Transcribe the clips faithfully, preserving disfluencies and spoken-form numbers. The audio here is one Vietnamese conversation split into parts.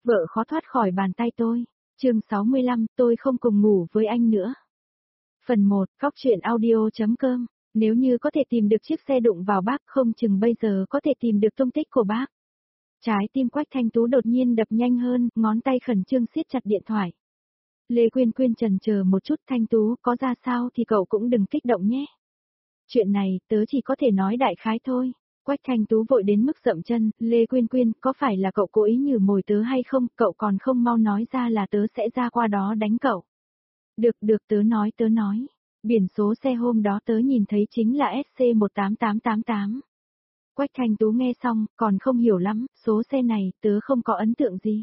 Vợ khó thoát khỏi bàn tay tôi. Chương sáu mươi lăm, tôi không cùng ngủ với anh nữa. Phần một, Góc truyện audio chấm com. Nếu như có thể tìm được chiếc xe đụng vào bác, không chừng bây giờ có thể tìm được tung tích của bác. Trái tim Quách Thanh Tú đột nhiên đập nhanh hơn, ngón tay khẩn trương siết chặt điện thoại. Lê Quyên Quyên chần chờ một chút, Thanh Tú, có ra sao thì cậu cũng đừng kích động nhé. Chuyện này, tớ chỉ có thể nói đại khái thôi. Quách Thanh Tú vội đến mức dậm chân, Lê Quyên Quyên, có phải là cậu cố ý nhử mồi tớ hay không, cậu còn không mau nói ra là tớ sẽ ra qua đó đánh cậu. Được được tớ nói tớ nói. Biển số xe hôm đó tớ nhìn thấy chính là ét xê một tám tám tám tám. Quách Thanh Tú nghe xong, còn không hiểu lắm, số xe này, tớ không có ấn tượng gì.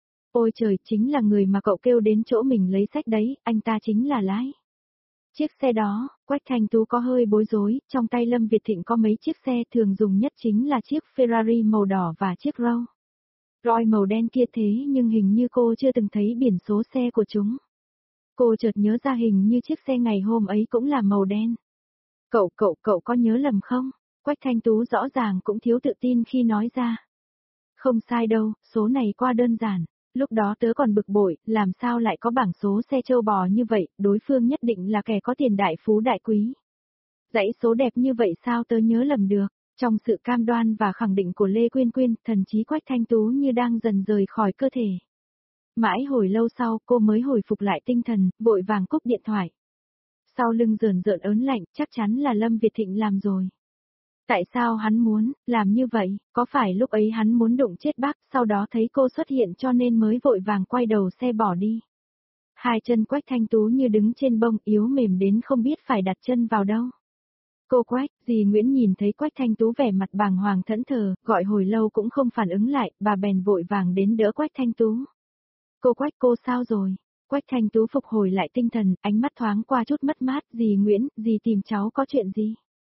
Ôi trời, chính là người mà cậu kêu đến chỗ mình lấy sách đấy, anh ta chính là lái. Chiếc xe đó, Quách Thanh Tú có hơi bối rối, trong tay Lâm Việt Thịnh có mấy chiếc xe thường dùng nhất chính là chiếc Ferrari màu đỏ và chiếc Rolls Royce màu đen kia, thế nhưng hình như cô chưa từng thấy biển số xe của chúng. Cô chợt nhớ ra hình như chiếc xe ngày hôm ấy cũng là màu đen. Cậu, cậu, cậu có nhớ lầm không? Quách Thanh Tú rõ ràng cũng thiếu tự tin khi nói ra. Không sai đâu, số này qua đơn giản. Lúc đó tớ còn bực bội, làm sao lại có bảng số xe trâu bò như vậy, đối phương nhất định là kẻ có tiền đại phú đại quý. Dãy số đẹp như vậy sao tớ nhớ lầm được, trong sự cam đoan và khẳng định của Lê Quyên Quyên, thần trí Quách Thanh Tú như đang dần rời khỏi cơ thể. Mãi hồi lâu sau cô mới hồi phục lại tinh thần, vội vàng cúp điện thoại. Sau lưng rờn rợn ớn lạnh, chắc chắn là Lâm Việt Thịnh làm rồi. Tại sao hắn muốn làm như vậy, có phải lúc ấy hắn muốn đụng chết bác, sau đó thấy cô xuất hiện cho nên mới vội vàng quay đầu xe bỏ đi. Hai chân Quách Thanh Tú như đứng trên bông, yếu mềm đến không biết phải đặt chân vào đâu. Cô Quách, dì Nguyễn nhìn thấy Quách Thanh Tú vẻ mặt bàng hoàng thẫn thờ, gọi hồi lâu cũng không phản ứng lại, bà bèn vội vàng đến đỡ Quách Thanh Tú. Cô Quách, cô sao rồi? Quách Thanh Tú phục hồi lại tinh thần, ánh mắt thoáng qua chút mất mát, dì Nguyễn, dì tìm cháu có chuyện gì?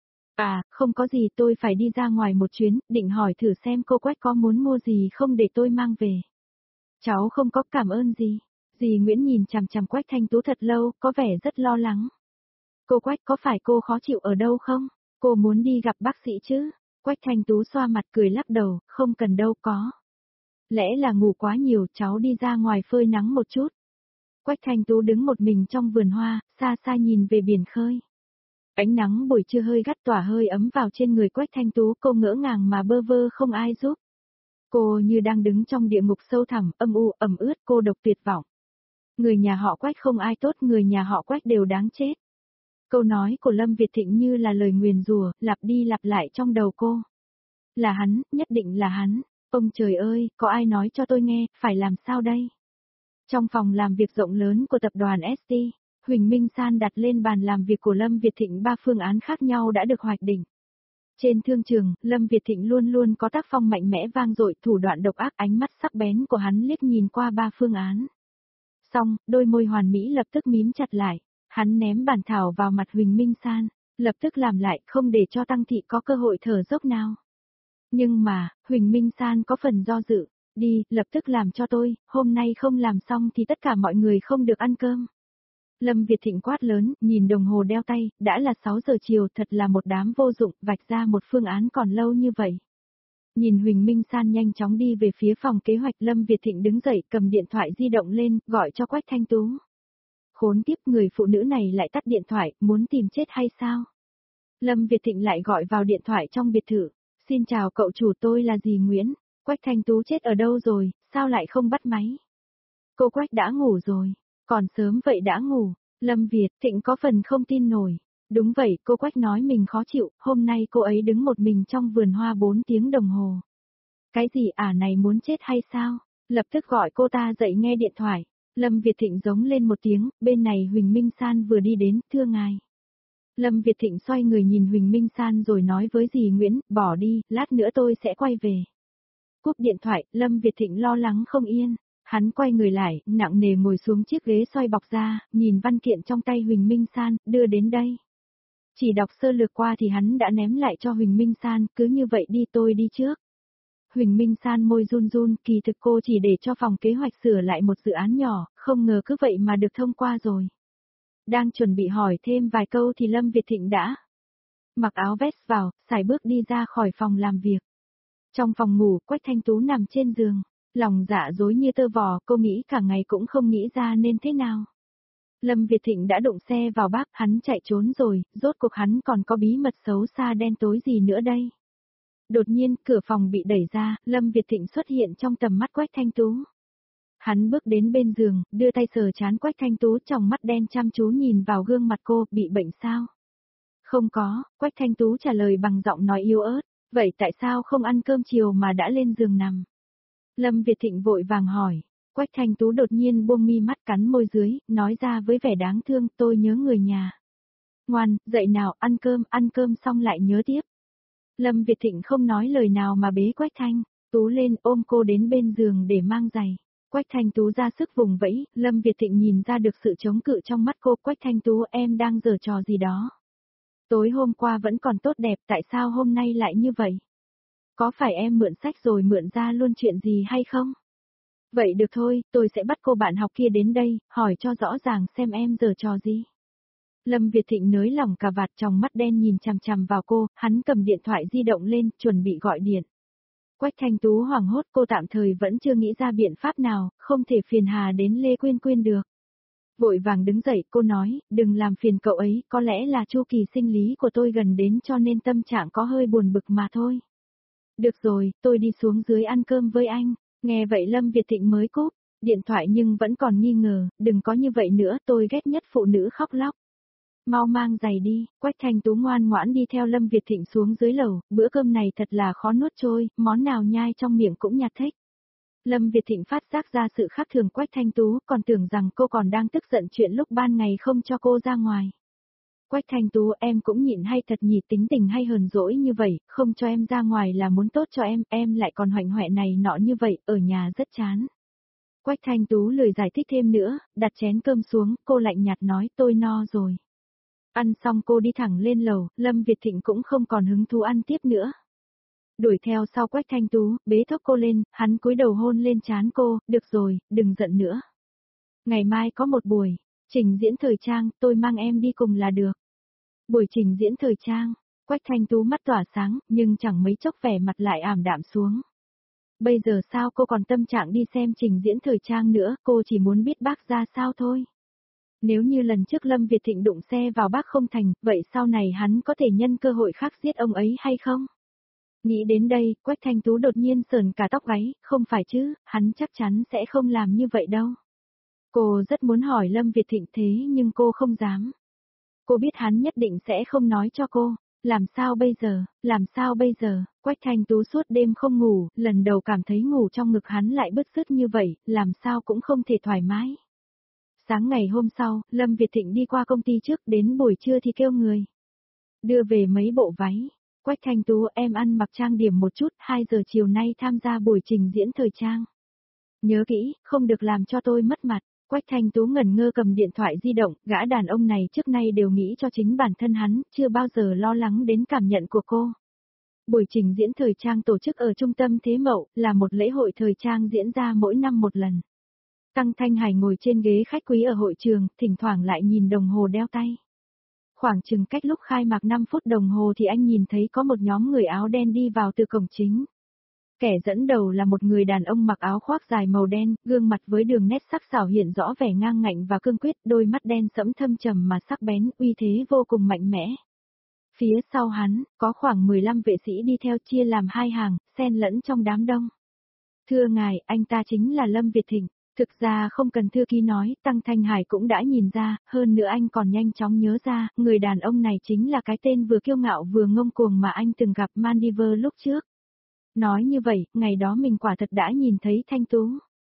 À, không có gì, tôi phải đi ra ngoài một chuyến, định hỏi thử xem cô Quách có muốn mua gì không để tôi mang về. Cháu không có, cảm ơn gì. Dì Nguyễn nhìn chằm chằm Quách Thanh Tú thật lâu, có vẻ rất lo lắng. Cô Quách, có phải cô khó chịu ở đâu không? Cô muốn đi gặp bác sĩ chứ? Quách Thanh Tú xoa mặt cười lắc đầu, không cần đâu có. Lẽ là ngủ quá nhiều, cháu đi ra ngoài phơi nắng một chút. Quách Thanh Tú đứng một mình trong vườn hoa, xa xa nhìn về biển khơi. Ánh nắng buổi trưa hơi gắt tỏa hơi ấm vào trên người Quách Thanh Tú, cô ngỡ ngàng mà bơ vơ không ai giúp. Cô như đang đứng trong địa ngục sâu thẳm, âm u, ẩm ướt, cô độc tuyệt vọng. Người nhà họ Quách không ai tốt, người nhà họ Quách đều đáng chết. Câu nói của Lâm Việt Thịnh như là lời nguyền rủa, lặp đi lặp lại trong đầu cô. Là hắn, nhất định là hắn. Ông trời ơi, có ai nói cho tôi nghe, phải làm sao đây? Trong phòng làm việc rộng lớn của tập đoàn ét tê, Huỳnh Minh San đặt lên bàn làm việc của Lâm Việt Thịnh ba phương án khác nhau đã được hoạch định. Trên thương trường, Lâm Việt Thịnh luôn luôn có tác phong mạnh mẽ vang dội, thủ đoạn độc ác, ánh mắt sắc bén của hắn liếc nhìn qua ba phương án. Xong, đôi môi hoàn mỹ lập tức mím chặt lại, hắn ném bản thảo vào mặt Huỳnh Minh San, lập tức làm lại, không để cho Tăng Thị có cơ hội thở dốc nào. Nhưng mà, Huỳnh Minh San có phần do dự, đi, lập tức làm cho tôi, hôm nay không làm xong thì tất cả mọi người không được ăn cơm. Lâm Việt Thịnh quát lớn, nhìn đồng hồ đeo tay, đã là sáu giờ chiều, thật là một đám vô dụng, vạch ra một phương án còn lâu như vậy. Nhìn Huỳnh Minh San nhanh chóng đi về phía phòng kế hoạch, Lâm Việt Thịnh đứng dậy, cầm điện thoại di động lên, gọi cho Quách Thanh Tú. Khốn kiếp, người phụ nữ này lại tắt điện thoại, muốn tìm chết hay sao? Lâm Việt Thịnh lại gọi vào điện thoại trong biệt thự. Xin chào cậu chủ, tôi là dì Nguyễn. Quách Thanh Tú chết ở đâu rồi, sao lại không bắt máy? Cô Quách đã ngủ rồi, còn sớm vậy đã ngủ. Lâm Việt Thịnh có phần không tin nổi. Đúng vậy, cô Quách nói mình khó chịu, hôm nay cô ấy đứng một mình trong vườn hoa bốn tiếng đồng hồ. Cái gì ả này muốn chết hay sao? Lập tức gọi cô ta dậy nghe điện thoại. Lâm Việt Thịnh giống lên một tiếng, bên này Huỳnh Minh San vừa đi đến, thưa ngài. Lâm Việt Thịnh xoay người nhìn Huỳnh Minh San rồi nói với dì Nguyễn, bỏ đi, lát nữa tôi sẽ quay về. Cúp điện thoại, Lâm Việt Thịnh lo lắng không yên. Hắn quay người lại, nặng nề ngồi xuống chiếc ghế xoay bọc ra, nhìn văn kiện trong tay Huỳnh Minh San, đưa đến đây. Chỉ đọc sơ lược qua thì hắn đã ném lại cho Huỳnh Minh San, cứ như vậy đi, tôi đi trước. Huỳnh Minh San môi run run, kỳ thực cô chỉ để cho phòng kế hoạch sửa lại một dự án nhỏ, không ngờ cứ vậy mà được thông qua rồi. Đang chuẩn bị hỏi thêm vài câu thì Lâm Việt Thịnh đã mặc áo vest vào, sải bước đi ra khỏi phòng làm việc. Trong phòng ngủ, Quách Thanh Tú nằm trên giường. Lòng dạ dối như tơ vò, cô nghĩ cả ngày cũng không nghĩ ra nên thế nào. Lâm Việt Thịnh đã đụng xe vào bác, hắn chạy trốn rồi, rốt cuộc hắn còn có bí mật xấu xa đen tối gì nữa đây. Đột nhiên, cửa phòng bị đẩy ra, Lâm Việt Thịnh xuất hiện trong tầm mắt Quách Thanh Tú. Hắn bước đến bên giường, đưa tay sờ trán Quách Thanh Tú, trong mắt đen chăm chú nhìn vào gương mặt cô, bị bệnh sao? Không có, Quách Thanh Tú trả lời bằng giọng nói yếu ớt, vậy tại sao không ăn cơm chiều mà đã lên giường nằm? Lâm Việt Thịnh vội vàng hỏi, Quách Thanh Tú đột nhiên buông mi mắt cắn môi dưới, nói ra với vẻ đáng thương, tôi nhớ người nhà. Ngoan, dậy nào, ăn cơm, ăn cơm xong lại nhớ tiếp. Lâm Việt Thịnh không nói lời nào mà bế Quách Thanh Tú lên ôm cô đến bên giường để mang giày. Quách Thanh Tú ra sức vùng vẫy, Lâm Việt Thịnh nhìn ra được sự chống cự trong mắt cô. Quách Thanh Tú, em đang giở trò gì đó. Tối hôm qua vẫn còn tốt đẹp, tại sao hôm nay lại như vậy? Có phải em mượn sách rồi mượn ra luôn chuyện gì hay không? Vậy được thôi, tôi sẽ bắt cô bạn học kia đến đây, hỏi cho rõ ràng xem em giở trò gì. Lâm Việt Thịnh nới lỏng cà vạt, trong mắt đen nhìn chằm chằm vào cô, hắn cầm điện thoại di động lên, chuẩn bị gọi điện. Quách Thanh Tú hoảng hốt, cô tạm thời vẫn chưa nghĩ ra biện pháp nào, không thể phiền hà đến Lê Quyên Quyên được. Vội vàng đứng dậy, cô nói, đừng làm phiền cậu ấy, có lẽ là chu kỳ sinh lý của tôi gần đến cho nên tâm trạng có hơi buồn bực mà thôi. Được rồi, tôi đi xuống dưới ăn cơm với anh. Nghe vậy Lâm Việt Thịnh mới cúp điện thoại nhưng vẫn còn nghi ngờ, đừng có như vậy nữa, tôi ghét nhất phụ nữ khóc lóc. Mau mang giày đi, Quách Thanh Tú ngoan ngoãn đi theo Lâm Việt Thịnh xuống dưới lầu, bữa cơm này thật là khó nuốt trôi, món nào nhai trong miệng cũng nhạt thích. Lâm Việt Thịnh phát giác ra sự khác thường Quách Thanh Tú, còn tưởng rằng cô còn đang tức giận chuyện lúc ban ngày không cho cô ra ngoài. Quách Thanh Tú, em cũng nhịn hay thật nhỉ, tính tình hay hờn dỗi như vậy, không cho em ra ngoài là muốn tốt cho em, em lại còn hoạnh hoẹ này nọ như vậy, ở nhà rất chán. Quách Thanh Tú lười giải thích thêm nữa, đặt chén cơm xuống, cô lạnh nhạt nói tôi no rồi. Ăn xong cô đi thẳng lên lầu, Lâm Việt Thịnh cũng không còn hứng thú ăn tiếp nữa. Đuổi theo sau Quách Thanh Tú, bế thốc cô lên, hắn cúi đầu hôn lên trán cô, được rồi, đừng giận nữa. Ngày mai có một buổi, trình diễn thời trang, tôi mang em đi cùng là được. Buổi trình diễn thời trang, Quách Thanh Tú mắt tỏa sáng, nhưng chẳng mấy chốc vẻ mặt lại ảm đạm xuống. Bây giờ sao cô còn tâm trạng đi xem trình diễn thời trang nữa, cô chỉ muốn biết bác ra sao thôi. Nếu như lần trước Lâm Việt Thịnh đụng xe vào bác không thành, vậy sau này hắn có thể nhân cơ hội khác giết ông ấy hay không? Nghĩ đến đây, Quách Thanh Tú đột nhiên sờn cả tóc gáy, không phải chứ, hắn chắc chắn sẽ không làm như vậy đâu. Cô rất muốn hỏi Lâm Việt Thịnh thế nhưng cô không dám. Cô biết hắn nhất định sẽ không nói cho cô. Làm sao bây giờ, làm sao bây giờ, Quách Thanh Tú suốt đêm không ngủ, lần đầu cảm thấy ngủ trong ngực hắn lại bứt rứt như vậy, làm sao cũng không thể thoải mái. Sáng ngày hôm sau, Lâm Việt Thịnh đi qua công ty trước, đến buổi trưa thì kêu người đưa về mấy bộ váy. Quách Thanh Tú, em ăn mặc trang điểm một chút, hai giờ chiều nay tham gia buổi trình diễn thời trang. Nhớ kỹ, không được làm cho tôi mất mặt. Quách Thanh Tú ngẩn ngơ cầm điện thoại di động, gã đàn ông này trước nay đều nghĩ cho chính bản thân hắn, chưa bao giờ lo lắng đến cảm nhận của cô. Buổi trình diễn thời trang tổ chức ở trung tâm Thế Mậu, là một lễ hội thời trang diễn ra mỗi năm một lần. Tăng Thanh Hải ngồi trên ghế khách quý ở hội trường, thỉnh thoảng lại nhìn đồng hồ đeo tay. Khoảng chừng cách lúc khai mạc năm phút đồng hồ thì anh nhìn thấy có một nhóm người áo đen đi vào từ cổng chính. Kẻ dẫn đầu là một người đàn ông mặc áo khoác dài màu đen, gương mặt với đường nét sắc sảo hiện rõ vẻ ngang ngạnh và cương quyết, đôi mắt đen sẫm thâm trầm mà sắc bén, uy thế vô cùng mạnh mẽ. Phía sau hắn, có khoảng mười lăm vệ sĩ đi theo chia làm hai hàng, xen lẫn trong đám đông. Thưa ngài, anh ta chính là Lâm Việt Thịnh. Thực ra không cần thư ký nói, Tăng Thanh Hải cũng đã nhìn ra, hơn nữa anh còn nhanh chóng nhớ ra, người đàn ông này chính là cái tên vừa kiêu ngạo vừa ngông cuồng mà anh từng gặp Maldives lúc trước. Nói như vậy, ngày đó mình quả thật đã nhìn thấy Thanh Tú.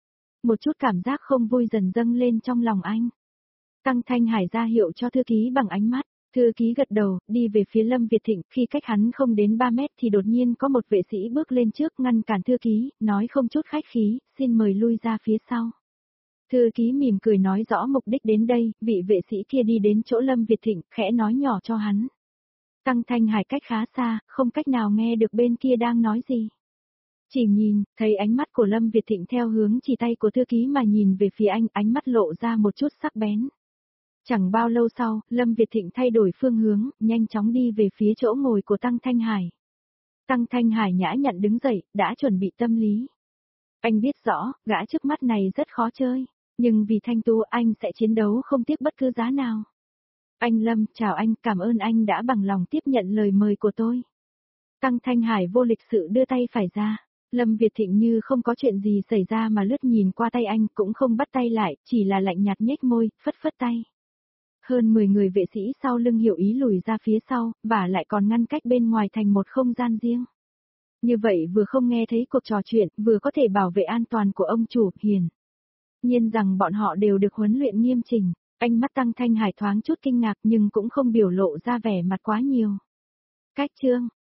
Một chút cảm giác không vui dần dâng lên trong lòng anh. Tăng Thanh Hải ra hiệu cho thư ký bằng ánh mắt. Thư ký gật đầu, đi về phía Lâm Việt Thịnh, khi cách hắn không đến ba mét thì đột nhiên có một vệ sĩ bước lên trước ngăn cản thư ký, nói không chút khách khí, xin mời lui ra phía sau. Thư ký mỉm cười nói rõ mục đích đến đây, vị vệ sĩ kia đi đến chỗ Lâm Việt Thịnh, khẽ nói nhỏ cho hắn. Tăng Thanh Hải cách khá xa, không cách nào nghe được bên kia đang nói gì. Chỉ nhìn, thấy ánh mắt của Lâm Việt Thịnh theo hướng chỉ tay của thư ký mà nhìn về phía anh, ánh mắt lộ ra một chút sắc bén. Chẳng bao lâu sau, Lâm Việt Thịnh thay đổi phương hướng, nhanh chóng đi về phía chỗ ngồi của Tăng Thanh Hải. Tăng Thanh Hải nhã nhặn đứng dậy, đã chuẩn bị tâm lý. Anh biết rõ, gã trước mắt này rất khó chơi, nhưng vì Thanh Tú anh sẽ chiến đấu không tiếc bất cứ giá nào. Anh Lâm, chào anh, cảm ơn anh đã bằng lòng tiếp nhận lời mời của tôi. Tăng Thanh Hải vô lịch sự đưa tay phải ra. Lâm Việt Thịnh như không có chuyện gì xảy ra mà lướt nhìn qua tay anh, cũng không bắt tay lại, chỉ là lạnh nhạt nhếch môi, phất phất tay. Hơn mười người vệ sĩ sau lưng hiểu ý lùi ra phía sau, và lại còn ngăn cách bên ngoài thành một không gian riêng. Như vậy vừa không nghe thấy cuộc trò chuyện, vừa có thể bảo vệ an toàn của ông chủ, hiền. Nhiên rằng bọn họ đều được huấn luyện nghiêm chỉnh, ánh mắt Tăng Thanh Hải thoáng chút kinh ngạc nhưng cũng không biểu lộ ra vẻ mặt quá nhiều. Cách chương